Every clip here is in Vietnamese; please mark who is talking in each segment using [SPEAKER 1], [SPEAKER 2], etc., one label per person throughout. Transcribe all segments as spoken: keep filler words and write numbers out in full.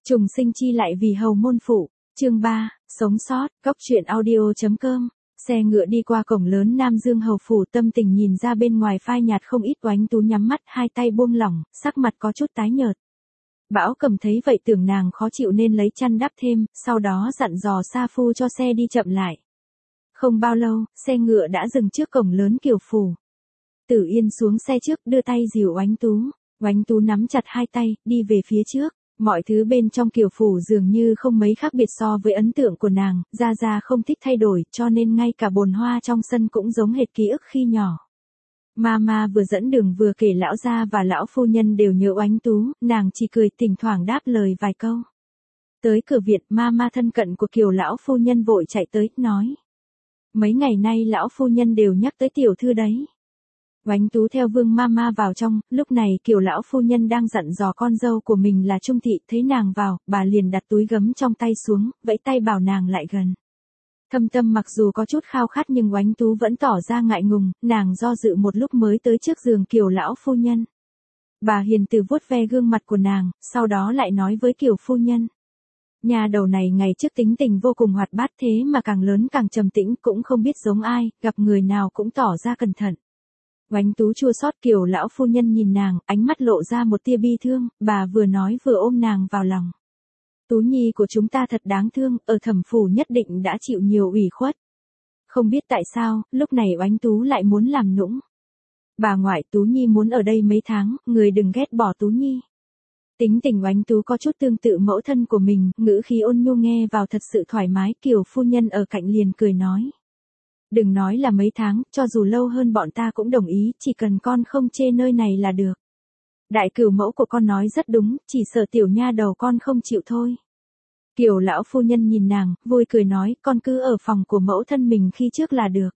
[SPEAKER 1] Trùng sinh chi lại vì hầu môn phụ, chương ba, sống sót, cóc truyện audio.com. Xe ngựa đi qua cổng lớn Nam Dương hầu phủ, tâm tình nhìn ra bên ngoài phai nhạt không ít. Oánh Tú nhắm mắt, hai tay buông lỏng, sắc mặt có chút tái nhợt. Bảo Cầm thấy vậy tưởng nàng khó chịu nên lấy chăn đắp thêm, sau đó dặn dò sa phu cho xe đi chậm lại. Không bao lâu, xe ngựa đã dừng trước cổng lớn Kiều phủ. Tử Yên xuống xe trước, đưa tay dìu Oánh Tú. Oánh Tú nắm chặt hai tay, đi về phía trước. Mọi thứ bên trong Kiều phủ dường như không mấy khác biệt so với ấn tượng của nàng, Gia Gia không thích thay đổi, cho nên ngay cả bồn hoa trong sân cũng giống hệt ký ức khi nhỏ. Mama vừa dẫn đường vừa kể lão gia và lão phu nhân đều nhớ Oánh Tú, nàng chỉ cười thỉnh thoảng đáp lời vài câu. Tới cửa viện, Mama thân cận của Kiều lão phu nhân vội chạy tới, nói: "Mấy ngày nay lão phu nhân đều nhắc tới tiểu thư đấy." Oánh Tú theo Vương Mama vào trong, lúc này Kiều lão phu nhân đang dặn dò con dâu của mình là Trung Thị, thấy nàng vào, bà liền đặt túi gấm trong tay xuống, vẫy tay bảo nàng lại gần. Thâm tâm mặc dù có chút khao khát nhưng Oánh Tú vẫn tỏ ra ngại ngùng, nàng do dự một lúc mới tới trước giường Kiều lão phu nhân. Bà hiền từ vuốt ve gương mặt của nàng, sau đó lại nói với Kiều phu nhân: "Nhà đầu này ngày trước tính tình vô cùng hoạt bát, thế mà càng lớn càng trầm tĩnh, cũng không biết giống ai, gặp người nào cũng tỏ ra cẩn thận." Oánh Tú chua xót. Kiều lão phu nhân nhìn nàng, ánh mắt lộ ra một tia bi thương, bà vừa nói vừa ôm nàng vào lòng. "Tú nhi của chúng ta thật đáng thương, ở Thẩm phủ nhất định đã chịu nhiều ủy khuất." Không biết tại sao, lúc này Oánh Tú lại muốn làm nũng. "Bà ngoại, Tú nhi muốn ở đây mấy tháng, người đừng ghét bỏ Tú nhi." Tính tình Oánh Tú có chút tương tự mẫu thân của mình, ngữ khí ôn nhu nghe vào thật sự thoải mái. Kiều phu nhân ở cạnh liền cười nói: "Đừng nói là mấy tháng, cho dù lâu hơn bọn ta cũng đồng ý, chỉ cần con không chê nơi này là được. Đại cửu mẫu của con nói rất đúng, chỉ sợ tiểu nha đầu con không chịu thôi." Kiều lão phu nhân nhìn nàng, vui cười nói: "Con cứ ở phòng của mẫu thân mình khi trước là được.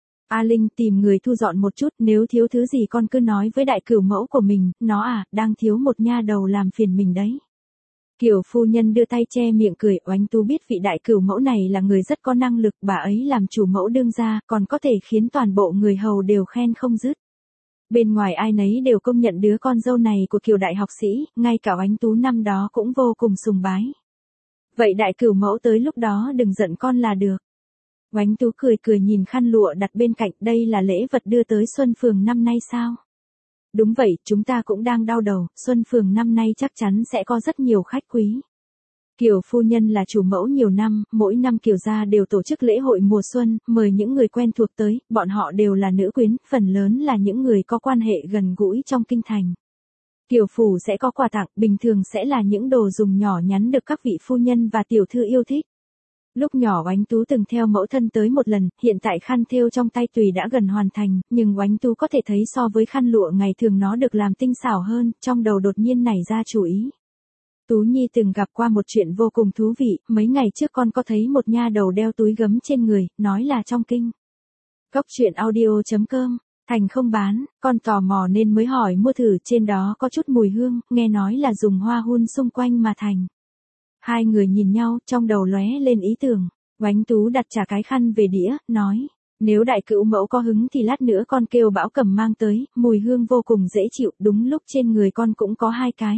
[SPEAKER 1] A Linh tìm người thu dọn một chút, nếu thiếu thứ gì con cứ nói với đại cửu mẫu của mình, nó à, đang thiếu một nha đầu làm phiền mình đấy." Kiều phu nhân đưa tay che miệng cười. Oánh Tú biết vị đại cửu mẫu này là người rất có năng lực, bà ấy làm chủ mẫu đương gia, còn có thể khiến toàn bộ người hầu đều khen không dứt. Bên ngoài ai nấy đều công nhận đứa con dâu này của Kiều đại học sĩ, ngay cả Oánh Tú năm đó cũng vô cùng sùng bái. "Vậy đại cửu mẫu tới lúc đó đừng giận con là được." Oánh Tú cười cười nhìn khăn lụa đặt bên cạnh, "Đây là lễ vật đưa tới Xuân Phường năm nay sao?" "Đúng vậy, chúng ta cũng đang đau đầu, Xuân Phường năm nay chắc chắn sẽ có rất nhiều khách quý." Kiều phu nhân là chủ mẫu nhiều năm, mỗi năm Kiều gia đều tổ chức lễ hội mùa xuân, mời những người quen thuộc tới, bọn họ đều là nữ quyến, phần lớn là những người có quan hệ gần gũi trong kinh thành. Kiều phủ sẽ có quà tặng, bình thường sẽ là những đồ dùng nhỏ nhắn được các vị phu nhân và tiểu thư yêu thích. Lúc nhỏ Oánh Tú từng theo mẫu thân tới một lần, hiện tại khăn thêu trong tay tùy đã gần hoàn thành, nhưng Oánh Tú có thể thấy so với khăn lụa ngày thường nó được làm tinh xảo hơn, trong đầu đột nhiên nảy ra chủ ý. "Tú nhi từng gặp qua một chuyện vô cùng thú vị, mấy ngày trước con có thấy một nha đầu đeo túi gấm trên người, nói là trong kinh." Cóc truyện audio.com. Thành không bán, con tò mò nên mới hỏi mua thử, trên đó có chút mùi hương, nghe nói là dùng hoa hun xung quanh mà thành. Hai người nhìn nhau, trong đầu lóe lên ý tưởng. Oánh Tú đặt trả cái khăn về đĩa, nói: "Nếu đại cữu mẫu có hứng thì lát nữa con kêu Bảo Cầm mang tới, mùi hương vô cùng dễ chịu, đúng lúc trên người con cũng có hai cái."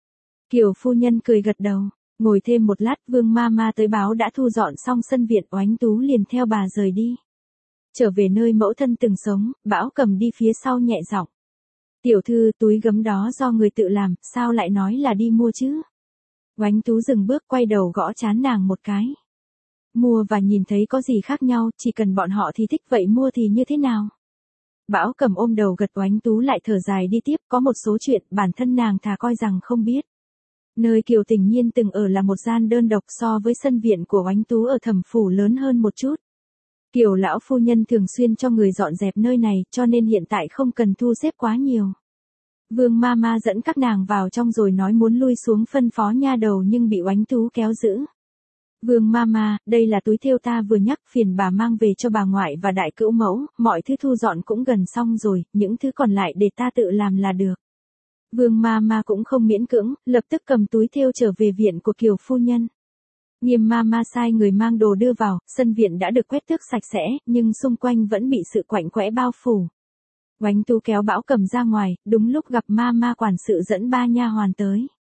[SPEAKER 1] Kiều phu nhân cười gật đầu. Ngồi thêm một lát, Vương Mama tới báo đã thu dọn xong sân viện, Oánh Tú liền theo bà rời đi. Trở về nơi mẫu thân từng sống, Bảo Cầm đi phía sau nhẹ giọng: "Tiểu thư, túi gấm đó do người tự làm, sao lại nói là đi mua chứ?" Oánh Tú dừng bước, quay đầu gõ trán nàng một cái. "Mua và nhìn thấy có gì khác nhau, chỉ cần bọn họ thì thích vậy mua thì như thế nào?" Bảo Cầm ôm đầu gật. Oánh Tú lại thở dài đi tiếp, có một số chuyện bản thân nàng thà coi rằng không biết. Nơi Kiều Tình Nhiên từng ở là một gian đơn độc, so với sân viện của Oánh Tú ở Thẩm phủ lớn hơn một chút. Kiều lão phu nhân thường xuyên cho người dọn dẹp nơi này, cho nên hiện tại không cần thu xếp quá nhiều. Vương Mama dẫn các nàng vào trong rồi nói muốn lui xuống phân phó nha đầu nhưng bị Oánh Tú kéo giữ. "Vương Mama, đây là túi thêu ta vừa nhắc, phiền bà mang về cho bà ngoại và đại cữu mẫu, mọi thứ thu dọn cũng gần xong rồi, những thứ còn lại để ta tự làm là được." Vương Mama cũng không miễn cưỡng, lập tức cầm túi thêu trở về viện của Kiều phu nhân. Nghiêm Mama sai người mang đồ đưa vào, sân viện đã được quét tước sạch sẽ, nhưng xung quanh vẫn bị sự quạnh quẽ bao phủ. Oánh Tú kéo Bảo Cầm ra ngoài, đúng lúc gặp Mama quản sự dẫn ba nha hoàn tới.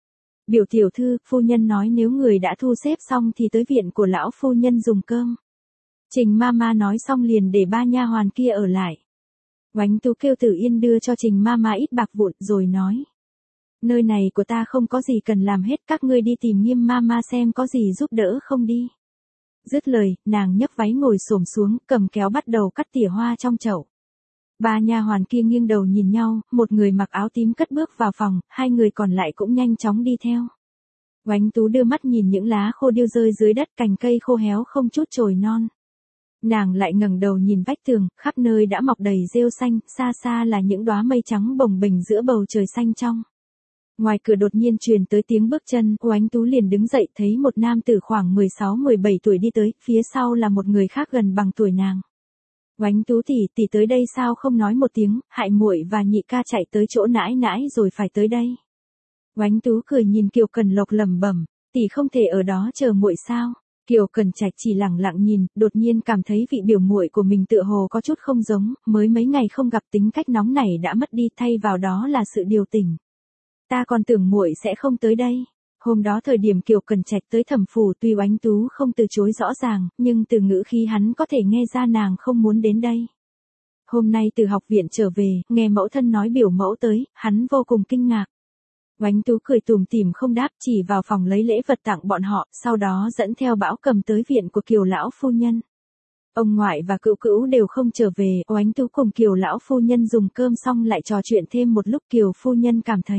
[SPEAKER 1] Biểu tiểu thư, phu nhân nói nếu người đã thu xếp xong thì tới viện của lão phu nhân dùng cơm. Trình Mama nói xong liền để ba nha hoàn kia ở lại. Oánh Tú kêu Tử Yên đưa cho Trình Mama ít bạc vụn rồi nói. Nơi này của ta không có gì cần làm hết, các ngươi đi tìm Nghiêm Mama xem có gì giúp đỡ không đi. Dứt lời, nàng nhấc váy ngồi xổm xuống, cầm kéo bắt đầu cắt tỉa hoa trong chậu. Ba nha hoàn kia nghiêng đầu nhìn nhau, một người mặc áo tím cất bước vào phòng, hai người còn lại cũng nhanh chóng đi theo. Oánh Tú đưa mắt nhìn những lá khô điêu rơi dưới đất, cành cây khô héo không chút chồi non. Nàng lại ngẩng đầu nhìn vách tường, khắp nơi đã mọc đầy rêu xanh, xa xa là những đóa mây trắng bồng bềnh giữa bầu trời xanh trong. Ngoài cửa đột nhiên truyền tới tiếng bước chân, Oánh Tú liền đứng dậy thấy một nam tử khoảng mười sáu mười bảy tuổi đi tới, phía sau là một người khác gần bằng tuổi nàng. Oánh Tú tỷ, tỷ tới đây sao không nói một tiếng, hại muội và nhị ca chạy tới chỗ nãi nãi rồi phải tới đây. Oánh Tú cười nhìn Kiều Cần Lộc lẩm bẩm, tỷ không thể ở đó chờ muội sao? Kiều Cần Trạch chỉ lẳng lặng nhìn, đột nhiên cảm thấy vị biểu muội của mình tựa hồ có chút không giống, mới mấy ngày không gặp tính cách nóng nảy đã mất đi, thay vào đó là sự điều tình. Ta còn tưởng muội sẽ không tới đây. Hôm đó thời điểm Kiều Cần Trạch tới Thẩm phủ, tuy Oánh Tú không từ chối rõ ràng, nhưng từ ngữ khí hắn có thể nghe ra nàng không muốn đến đây. Hôm nay từ học viện trở về, nghe mẫu thân nói biểu mẫu tới, hắn vô cùng kinh ngạc. Oánh Tú cười tủm tỉm không đáp, chỉ vào phòng lấy lễ vật tặng bọn họ, sau đó dẫn theo Bão Cầm tới viện của Kiều lão phu nhân. Ông ngoại và cữu cữu đều không trở về, Oánh Tú cùng Kiều lão phu nhân dùng cơm xong lại trò chuyện thêm một lúc. Kiều phu nhân cảm thấy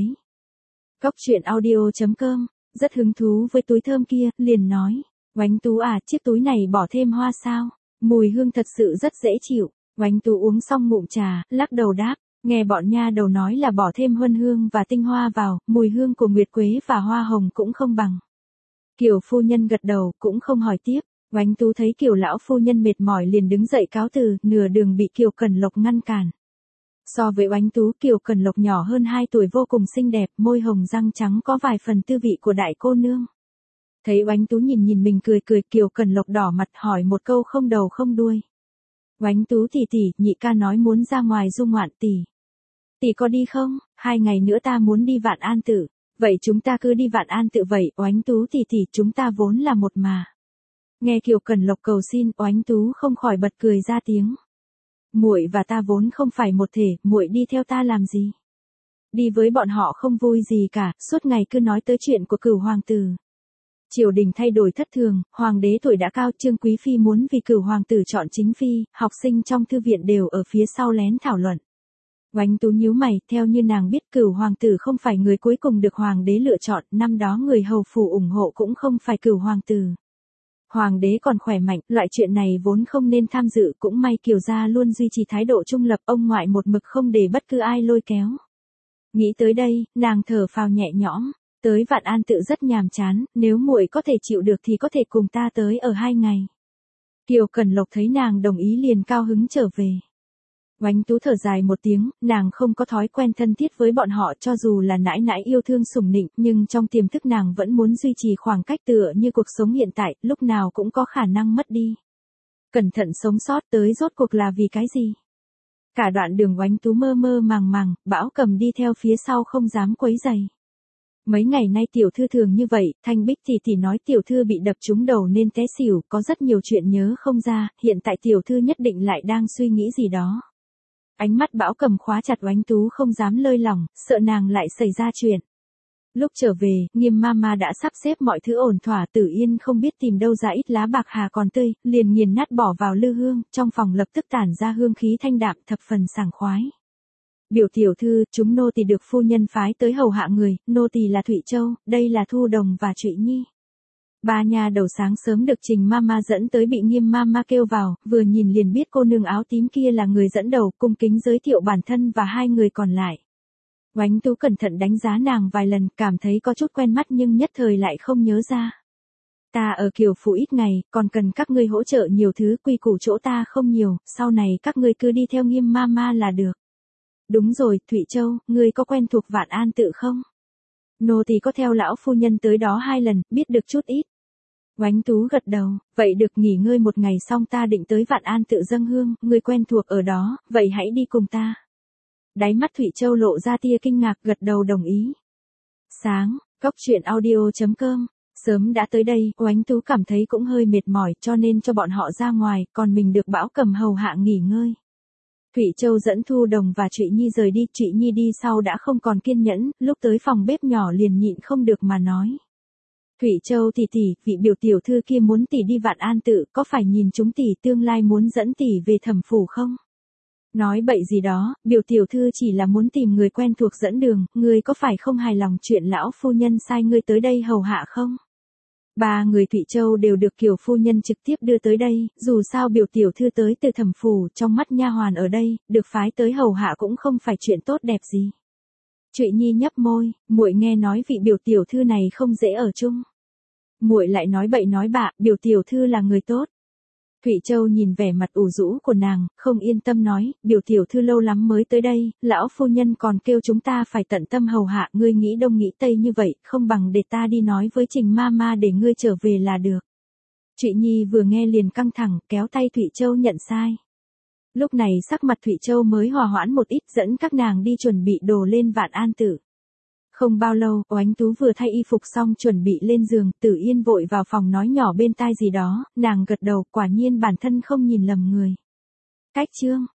[SPEAKER 1] Cốc truyện audio chấm com rất hứng thú với túi thơm kia, liền nói, Oánh Tú à, chiếc túi này bỏ thêm hoa sao? Mùi hương thật sự rất dễ chịu. Oánh Tú uống xong ngụm trà, lắc đầu đáp, nghe bọn nha đầu nói là bỏ thêm huân hương và tinh hoa vào, mùi hương của nguyệt quế và hoa hồng cũng không bằng. Kiều phu nhân gật đầu, cũng không hỏi tiếp. Oánh Tú thấy Kiều lão phu nhân mệt mỏi liền đứng dậy cáo từ, nửa đường bị Kiều Cần Lộc ngăn cản. So với Oánh Tú, Kiều Cần Lộc nhỏ hơn hai tuổi, vô cùng xinh đẹp, môi hồng răng trắng có vài phần tư vị của đại cô nương. Thấy Oánh Tú nhìn nhìn mình cười cười, Kiều Cần Lộc đỏ mặt hỏi một câu không đầu không đuôi. Oánh Tú tỷ tỷ, nhị ca nói muốn ra ngoài du ngoạn, tỷ. Tỷ có đi không? Hai ngày nữa ta muốn đi Vạn An Tự. Vậy chúng ta cứ đi Vạn An Tự vậy, Oánh Tú tỷ tỷ, chúng ta vốn là một mà. Nghe Kiều Cần Lộc cầu xin, Oánh Tú không khỏi bật cười ra tiếng. Muội và ta vốn không phải một thể, muội đi theo ta làm gì? Đi với bọn họ không vui gì cả, suốt ngày cứ nói tới chuyện của Cửu hoàng tử. Triều đình thay đổi thất thường, hoàng đế tuổi đã cao, Trương Quý phi muốn vì Cửu hoàng tử chọn chính phi, học sinh trong thư viện đều ở phía sau lén thảo luận. Oánh Tú nhíu mày, theo như nàng biết Cửu hoàng tử không phải người cuối cùng được hoàng đế lựa chọn, năm đó người hầu phủ ủng hộ cũng không phải Cửu hoàng tử. Hoàng đế còn khỏe mạnh, loại chuyện này vốn không nên tham dự, cũng may Kiều gia luôn duy trì thái độ trung lập, ông ngoại một mực không để bất cứ ai lôi kéo. Nghĩ tới đây, nàng thở phào nhẹ nhõm, tới Vạn An Tự rất nhàm chán, nếu muội có thể chịu được thì có thể cùng ta tới ở hai ngày. Kiều Cần Lộc thấy nàng đồng ý liền cao hứng trở về. Oánh Tú thở dài một tiếng, nàng không có thói quen thân thiết với bọn họ, cho dù là nãi nãi yêu thương sủng nịnh, nhưng trong tiềm thức nàng vẫn muốn duy trì khoảng cách, tựa như cuộc sống hiện tại, lúc nào cũng có khả năng mất đi. Cẩn thận sống sót tới rốt cuộc là vì cái gì? Cả đoạn đường Oánh Tú mơ mơ màng màng, Bão Cầm đi theo phía sau không dám quấy rầy. Mấy ngày nay tiểu thư thường như vậy, Thanh Bích tỷ tỷ nói tiểu thư bị đập trúng đầu nên té xỉu, có rất nhiều chuyện nhớ không ra, hiện tại tiểu thư nhất định lại đang suy nghĩ gì đó. Ánh mắt Bão Cầm khóa chặt Oánh Tú không dám lơi lỏng, sợ nàng lại xảy ra chuyện. Lúc trở về, Nghiêm Mama đã sắp xếp mọi thứ ổn thỏa, Tử Yên không biết tìm đâu ra ít lá bạc hà còn tươi, liền nghiền nát bỏ vào lư hương, trong phòng lập tức tản ra hương khí thanh đạm, thập phần sảng khoái. Biểu tiểu thư, chúng nô tỳ được phu nhân phái tới hầu hạ người, nô tỳ là Thụy Châu, đây là Thu Đồng và Trụy Nhi. Ba nha đầu sáng sớm được Trình Mama dẫn tới bị Nghiêm Mama kêu vào, vừa nhìn liền biết cô nương áo tím kia là người dẫn đầu, cung kính giới thiệu bản thân và hai người còn lại. Oánh Tú cẩn thận đánh giá nàng vài lần, cảm thấy có chút quen mắt nhưng nhất thời lại không nhớ ra. Ta ở Kiều phủ ít ngày, còn cần các ngươi hỗ trợ nhiều thứ, quy củ chỗ ta không nhiều, sau này các ngươi cứ đi theo Nghiêm Mama là được. Đúng rồi, Thụy Châu, ngươi có quen thuộc Vạn An Tự không? Nô tỳ có theo lão phu nhân tới đó hai lần, biết được chút ít. Oánh Tú gật đầu, vậy được, nghỉ ngơi một ngày xong ta định tới Vạn An Tự dâng hương, ngươi quen thuộc ở đó, vậy hãy đi cùng ta. Đáy mắt Thụy Châu lộ ra tia kinh ngạc, gật đầu đồng ý. Sáng, Cóc truyện audio chấm com. Sớm đã tới đây, Oánh Tú cảm thấy cũng hơi mệt mỏi cho nên cho bọn họ ra ngoài, còn mình được Bảo Cầm hầu hạ nghỉ ngơi. Thủy Châu dẫn Thu Đồng và Trụy Nhi rời đi, Trụy Nhi đi sau đã không còn kiên nhẫn, lúc tới phòng bếp nhỏ liền nhịn không được mà nói. Thủy Châu tỷ tỷ, vị biểu tiểu thư kia muốn tỷ đi Vạn An Tự, có phải nhìn chúng tỷ tương lai muốn dẫn tỷ về Thẩm phủ không? Nói bậy gì đó, biểu tiểu thư chỉ là muốn tìm người quen thuộc dẫn đường, ngươi có phải không hài lòng chuyện lão phu nhân sai ngươi tới đây hầu hạ không? Ba người Thụy Châu đều được Kiều phu nhân trực tiếp đưa tới đây, dù sao biểu tiểu thư tới từ Thẩm phủ, trong mắt nha hoàn ở đây, được phái tới hầu hạ cũng không phải chuyện tốt đẹp gì. Trụy Nhi nhấp môi, muội nghe nói vị biểu tiểu thư này không dễ ở chung. Muội lại nói bậy nói bạ, biểu tiểu thư là người tốt. Thụy Châu nhìn vẻ mặt ủ rũ của nàng, không yên tâm nói, biểu tiểu thư lâu lắm mới tới đây, lão phu nhân còn kêu chúng ta phải tận tâm hầu hạ, ngươi nghĩ đông nghĩ tây như vậy, không bằng để ta đi nói với Trình ma ma để ngươi trở về là được. Trụy Nhi vừa nghe liền căng thẳng, kéo tay Thụy Châu nhận sai. Lúc này sắc mặt Thụy Châu mới hòa hoãn một ít, dẫn các nàng đi chuẩn bị đồ lên Vạn An Tự. Không bao lâu, Oánh Tú vừa thay y phục xong chuẩn bị lên giường, Tử Yên vội vào phòng nói nhỏ bên tai gì đó, nàng gật đầu, quả nhiên bản thân không nhìn lầm người. Cách chương